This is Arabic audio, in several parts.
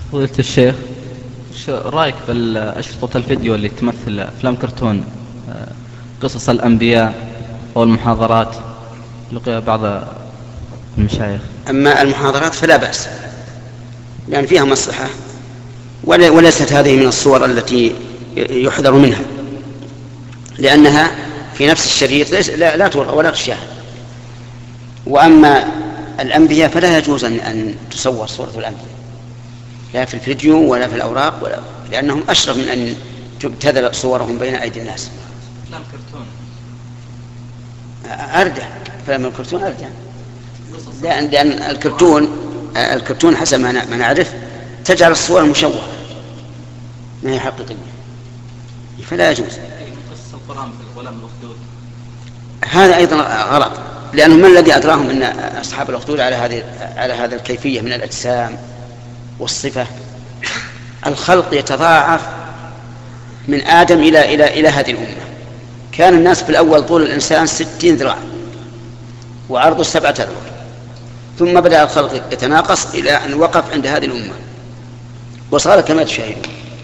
فضيلة الشيخ، وش رأيك بالأشرطة الفيديو اللي تمثل أفلام كرتون، قصص الأنبياء أو المحاضرات لقي بعض المشايخ؟ أما المحاضرات فلا بأس، لأن فيها مصلحة، وليست هذه من الصور التي يحذر منها، لأنها في نفس الشريط لا ترى ولا تشاهد. وأما الأنبياء فلا يجوز أن تصور صورة الأنبياء، لا في الفيديو ولا في الأوراق، لأنهم أشرف من أن تبتذل صورهم بين أيدي الناس. أفلام كرتون أردى، أفلام الكرتون أردى، لأن الكرتون حسب ما نعرف تجعل الصور مشوهة ما هي حقيقية، فلا يجوز. قصص القرآن في الغلام الأخدود هذا أيضا غلط، لأنه من الذي أدراهم أن أصحاب الأخدود على هذا الكيفية من الأجسام والصفة؟ الخلق يتضاعف من آدم إلى هذه الأمة. كان الناس في الأول طول الإنسان 60 ذراع وعرضه 7 أذرع، ثم بدأ الخلق يتناقص إلى أن وقف عند هذه الأمة وصار كما تشاهدون.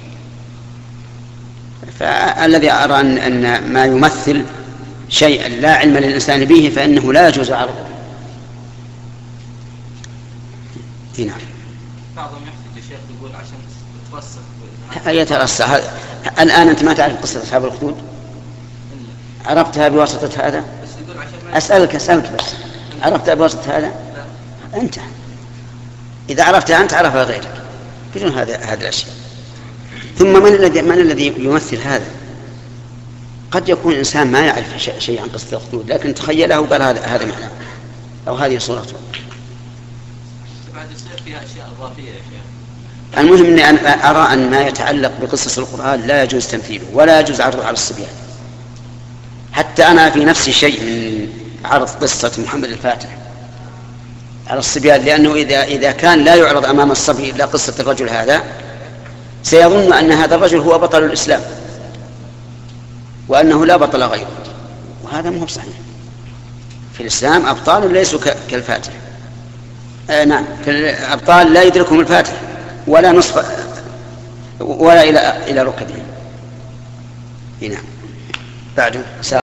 فالذي أرى أن ما يمثل شيئا لا علم للإنسان به فإنه لا يجوز عرضه. نعم. بعضهم يحتج الشيخ يقول عشان يترسخ. الآن أنت ما تعرف قصة أصحاب الأخدود؟ عرفتها بواسطة هذا؟ أسألك بس، عرفتها بواسطة هذا؟ لا. أنت إذا عرفتها أنت عرفها غيرك بدون هذه الأشياء. ثم من الذي يمثل هذا؟ قد يكون إنسان ما يعرف شيء عن قصة الأخدود، لكن تخيله وقال هذا معناه أو هذه صورته. بعد يصير فيها أشياء إضافية يا شيخ. المهم أني أنا أرى أن ما يتعلق بقصص القرآن لا يجوز تمثيله ولا يجوز عرضه على الصبيان. حتى أنا في نفسي شيء من عرض قصة محمد الفاتح على الصبيان، لأنه إذا كان لا يعرض أمام الصبي إلا قصة الرجل هذا سيظن أن هذا الرجل هو بطل الإسلام وأنه لا بطل غيره، وهذا مو صحيح. في الإسلام أبطال ليسوا كالفاتح. نعم، في الأبطال لا يدركهم الفاتح ولا نصف ولا إلى ركبهم. نعم. بعده